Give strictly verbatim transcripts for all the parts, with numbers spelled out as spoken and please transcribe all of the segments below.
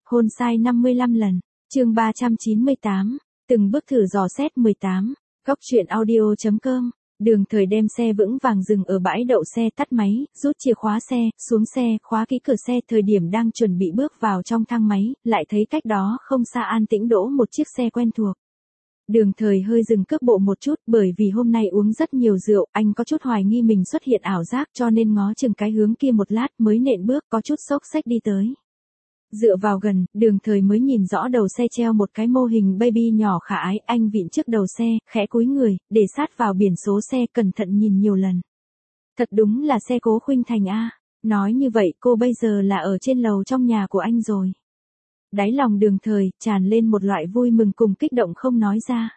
Hôn sai năm mươi lăm lần. Chương ba trăm chín mươi tám. Từng bước thử dò xét mười tám. Góc truyện audio chấm com. Đường Thời đem xe vững vàng dừng ở bãi đậu xe, tắt máy, rút chìa khóa xe, xuống xe, khóa kỹ cửa xe. Thời điểm đang chuẩn bị bước vào trong thang máy, lại thấy cách đó không xa an tĩnh đỗ một chiếc xe quen thuộc. Đường Thời hơi dừng cước bộ một chút, bởi vì hôm nay uống rất nhiều rượu, anh có chút hoài nghi mình xuất hiện ảo giác, cho nên ngó chừng cái hướng kia một lát mới nện bước, có chút xốc xách đi tới. Dựa vào gần, Đường Thời mới nhìn rõ đầu xe treo một cái mô hình baby nhỏ khả ái, anh vịn trước đầu xe, khẽ cúi người, để sát vào biển số xe, cẩn thận nhìn nhiều lần. Thật đúng là xe Cố Khuynh Thành a. Nói như vậy cô bây giờ là ở trên lầu trong nhà của anh rồi. Đáy lòng Đường Thời tràn lên một loại vui mừng cùng kích động không nói ra.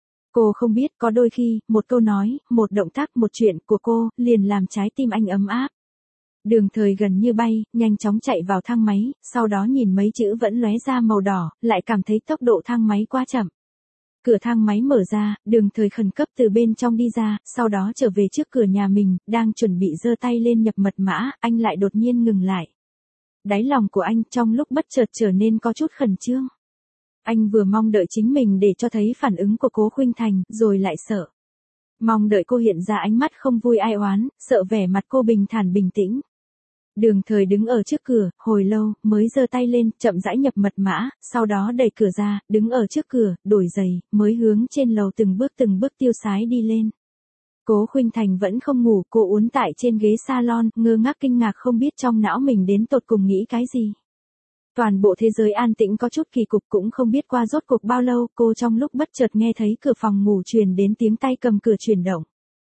Cô không biết, có đôi khi, một câu nói, một động tác, một chuyện của cô, liền làm trái tim anh ấm áp. Đường Thời gần như bay, nhanh chóng chạy vào thang máy, sau đó nhìn mấy chữ vẫn lóe ra màu đỏ, lại cảm thấy tốc độ thang máy quá chậm. Cửa thang máy mở ra, Đường Thời khẩn cấp từ bên trong đi ra, sau đó trở về trước cửa nhà mình, đang chuẩn bị giơ tay lên nhập mật mã, anh lại đột nhiên ngừng lại. Đáy lòng của anh trong lúc bất chợt trở nên có chút khẩn trương. Anh vừa mong đợi chính mình để cho thấy phản ứng của Cố Khuynh Thành, rồi lại sợ. Mong đợi cô hiện ra ánh mắt không vui ai oán, sợ vẻ mặt cô bình thản bình tĩnh. Đường Thời đứng ở trước cửa, hồi lâu, mới giơ tay lên, chậm rãi nhập mật mã, sau đó đẩy cửa ra, đứng ở trước cửa, đổi giày, mới hướng trên lầu từng bước từng bước tiêu sái đi lên. Cố Khuynh Thành vẫn không ngủ, cô uốn tại trên ghế salon, ngơ ngác kinh ngạc không biết trong não mình đến tột cùng nghĩ cái gì. Toàn bộ thế giới an tĩnh có chút kỳ cục, cũng không biết qua rốt cuộc bao lâu, cô trong lúc bất chợt nghe thấy cửa phòng ngủ truyền đến tiếng tay cầm cửa chuyển động.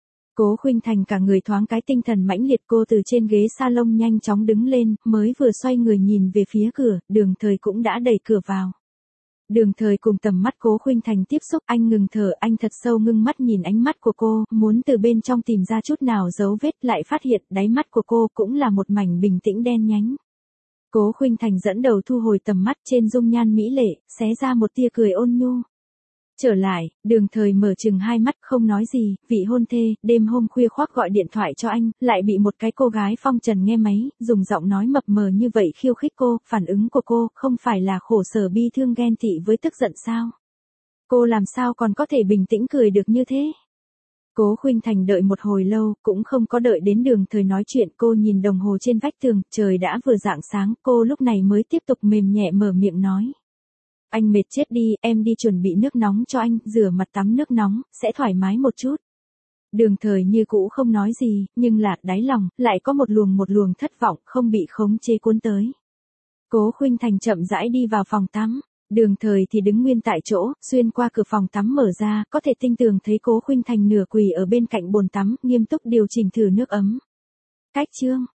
Cố Khuynh Thành cả người thoáng cái tinh thần mãnh liệt, cô từ trên ghế salon nhanh chóng đứng lên, mới vừa xoay người nhìn về phía cửa, Đường Thời cũng đã đẩy cửa vào. Đường Thời cùng tầm mắt Cố Khuynh Thành tiếp xúc, anh ngừng thở, anh thật sâu ngưng mắt nhìn ánh mắt của cô, muốn từ bên trong tìm ra chút nào dấu vết, lại phát hiện đáy mắt của cô cũng là một mảnh bình tĩnh đen nhánh. Cố Khuynh Thành dẫn đầu thu hồi tầm mắt, trên dung nhan mỹ lệ, xé ra một tia cười ôn nhu. Trở lại, Đường Thời mở chừng hai mắt không nói gì, vị hôn thê, đêm hôm khuya khoác gọi điện thoại cho anh, lại bị một cái cô gái phong trần nghe máy, dùng giọng nói mập mờ như vậy khiêu khích cô, phản ứng của cô không phải là khổ sở bi thương ghen tị với tức giận sao? Cô làm sao còn có thể bình tĩnh cười được như thế? Cố Khuynh Thành đợi một hồi lâu, cũng không có đợi đến Đường Thời nói chuyện, cô nhìn đồng hồ trên vách tường, trời đã vừa rạng sáng, cô lúc này mới tiếp tục mềm nhẹ mở miệng nói. Anh mệt chết đi, em đi chuẩn bị nước nóng cho anh, rửa mặt tắm nước nóng, sẽ thoải mái một chút. Đường Thời như cũ không nói gì, nhưng là, đáy lòng, lại có một luồng một luồng thất vọng, không bị khống chế cuốn tới. Cố Khuynh Thành chậm rãi đi vào phòng tắm. Đường Thời thì đứng nguyên tại chỗ, xuyên qua cửa phòng tắm mở ra, có thể tinh tường thấy Cố Khuynh Thành nửa quỳ ở bên cạnh bồn tắm, nghiêm túc điều chỉnh thử nước ấm. Cách chương,